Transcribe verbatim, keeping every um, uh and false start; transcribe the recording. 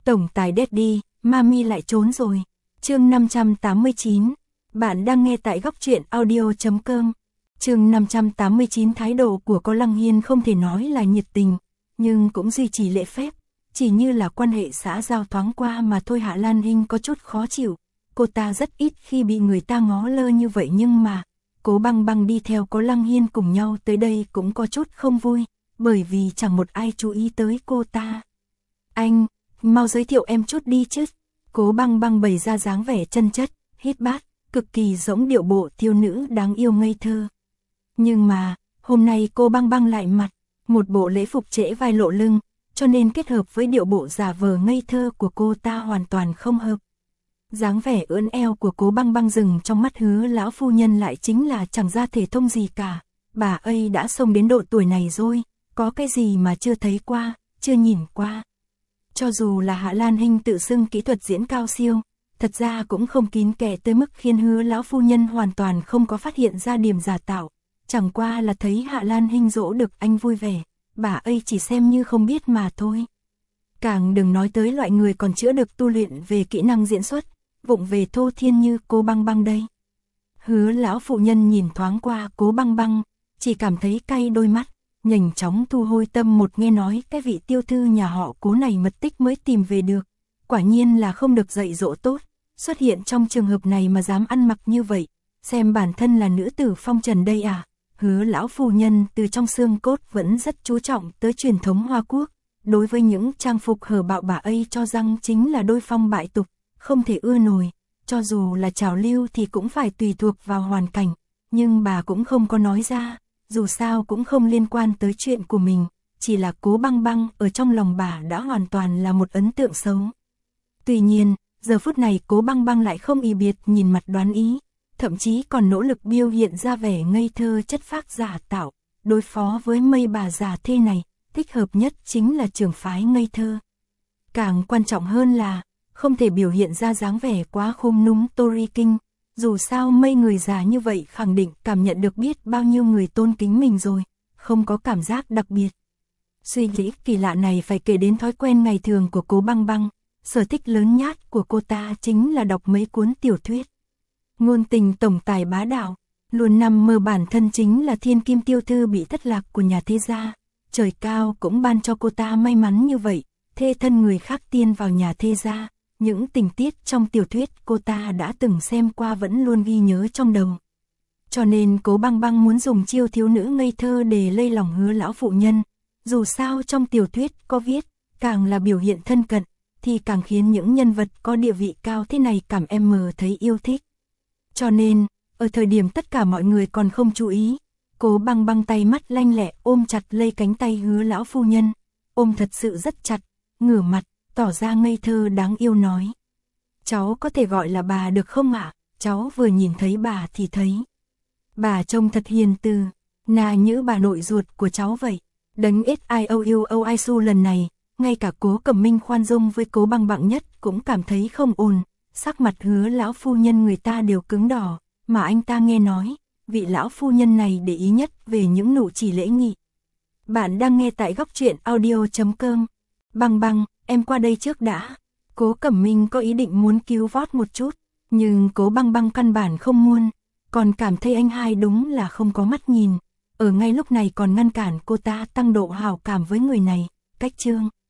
Tổng tài Daddy, Mami lại trốn rồi. Chương năm trăm tám mươi chín. Bạn đang nghe tại góc truyện audio chấm com. Chương năm trăm tám mươi chín. Thái độ của cô Lăng Hiên không thể nói là nhiệt tình, nhưng cũng duy trì lễ phép, chỉ như là quan hệ xã giao thoáng qua mà thôi. Hạ Lan Hinh có chút khó chịu, cô ta rất ít khi bị người ta ngó lơ như vậy, nhưng mà Cố Băng Băng đi theo Cố Lăng Hiên cùng nhau tới đây cũng có chút không vui, bởi vì chẳng một ai chú ý tới cô ta. Anh, mau giới thiệu em chút đi chứ. Cố Băng Băng bày ra dáng vẻ chân chất, hít bát, cực kỳ giống điệu bộ thiếu nữ đáng yêu ngây thơ. Nhưng mà, hôm nay cô Băng Băng lại mặc một bộ lễ phục trễ vai lộ lưng, cho nên kết hợp với điệu bộ giả vờ ngây thơ của cô ta hoàn toàn không hợp. Dáng vẻ ưỡn eo của Cố Băng Băng dừng trong mắt Hứa lão phu nhân lại chính là chẳng ra thể thông gì cả. Bà ấy đã xông đến độ tuổi này rồi, có cái gì mà chưa thấy qua, chưa nhìn qua. Cho dù là Hạ Lan Hinh tự xưng kỹ thuật diễn cao siêu, thật ra cũng không kín kẽ tới mức khiến Hứa lão phu nhân hoàn toàn không có phát hiện ra điểm giả tạo. Chẳng qua là thấy Hạ Lan Hinh dỗ được anh vui vẻ, bà ấy chỉ xem như không biết mà thôi. Càng đừng nói tới loại người còn chưa được tu luyện về kỹ năng diễn xuất, vụng về thô thiên như Cố Băng Băng đây. Hứa lão phụ nhân nhìn thoáng qua Cố Băng Băng, chỉ cảm thấy cay đôi mắt, nhanh chóng thu hồi tâm một, nghe nói cái vị tiêu thư nhà họ Cố này mật tích mới tìm về được, quả nhiên là không được dạy dỗ tốt, xuất hiện trong trường hợp này mà dám ăn mặc như vậy, xem bản thân là nữ tử phong trần đây à. Hứa lão phu nhân từ trong xương cốt vẫn rất chú trọng tới truyền thống Hoa Quốc, đối với những trang phục hở bạo bà ấy cho rằng chính là đôi phong bại tục, không thể ưa nổi, cho dù là trào lưu thì cũng phải tùy thuộc vào hoàn cảnh, nhưng bà cũng không có nói ra, dù sao cũng không liên quan tới chuyện của mình, chỉ là Cố Băng Băng ở trong lòng bà đã hoàn toàn là một ấn tượng xấu. Tuy nhiên, giờ phút này Cố Băng Băng lại không y biệt nhìn mặt đoán ý, thậm chí còn nỗ lực biểu hiện ra vẻ ngây thơ chất phác giả tạo, đối phó với mây bà già thế này, thích hợp nhất chính là trường phái ngây thơ. Càng quan trọng hơn là, không thể biểu hiện ra dáng vẻ quá khum núm Tory King, dù sao mây người già như vậy khẳng định cảm nhận được biết bao nhiêu người tôn kính mình rồi, không có cảm giác đặc biệt. Suy nghĩ kỳ lạ này phải kể đến thói quen ngày thường của Cố Băng Băng, sở thích lớn nhát của cô ta chính là đọc mấy cuốn tiểu thuyết. Ngôn tình tổng tài bá đạo, luôn nằm mơ bản thân chính là thiên kim tiêu thư bị thất lạc của nhà thế gia, trời cao cũng ban cho cô ta may mắn như vậy, thê thân người khác tiên vào nhà thế gia. Những tình tiết trong tiểu thuyết cô ta đã từng xem qua vẫn luôn ghi nhớ trong đầu. Cho nên Cố Băng Băng muốn dùng chiêu thiếu nữ ngây thơ để lay lòng Hứa lão phụ nhân. Dù sao trong tiểu thuyết có viết, càng là biểu hiện thân cận, thì càng khiến những nhân vật có địa vị cao thế này cảm em mờ thấy yêu thích. Cho nên, ở thời điểm tất cả mọi người còn không chú ý, Cố Băng Băng tay mắt lanh lẹ ôm chặt lấy cánh tay Hứa lão phu nhân, ôm thật sự rất chặt, ngửa mặt, tỏ ra ngây thơ đáng yêu nói. Cháu có thể gọi là bà được không ạ? Cháu vừa nhìn thấy bà thì thấy. Bà trông thật hiền từ, nà như bà nội ruột của cháu vậy. Đấng ét i o u o i su lần này, ngay cả Cố Cẩm Minh khoan dung với Cố Băng Băng nhất cũng cảm thấy không ổn. Sắc mặt Hứa lão phu nhân người ta đều cứng đỏ, mà anh ta nghe nói, vị lão phu nhân này để ý nhất về những nụ chỉ lễ nghị. Bạn đang nghe tại góc truyện audio chấm com. Băng Băng, em qua đây trước đã. Cố Cẩm Minh có ý định muốn cứu vót một chút, nhưng Cố Băng Băng căn bản không muốn, còn cảm thấy anh hai đúng là không có mắt nhìn, ở ngay lúc này còn ngăn cản cô ta tăng độ hảo cảm với người này. Cách chương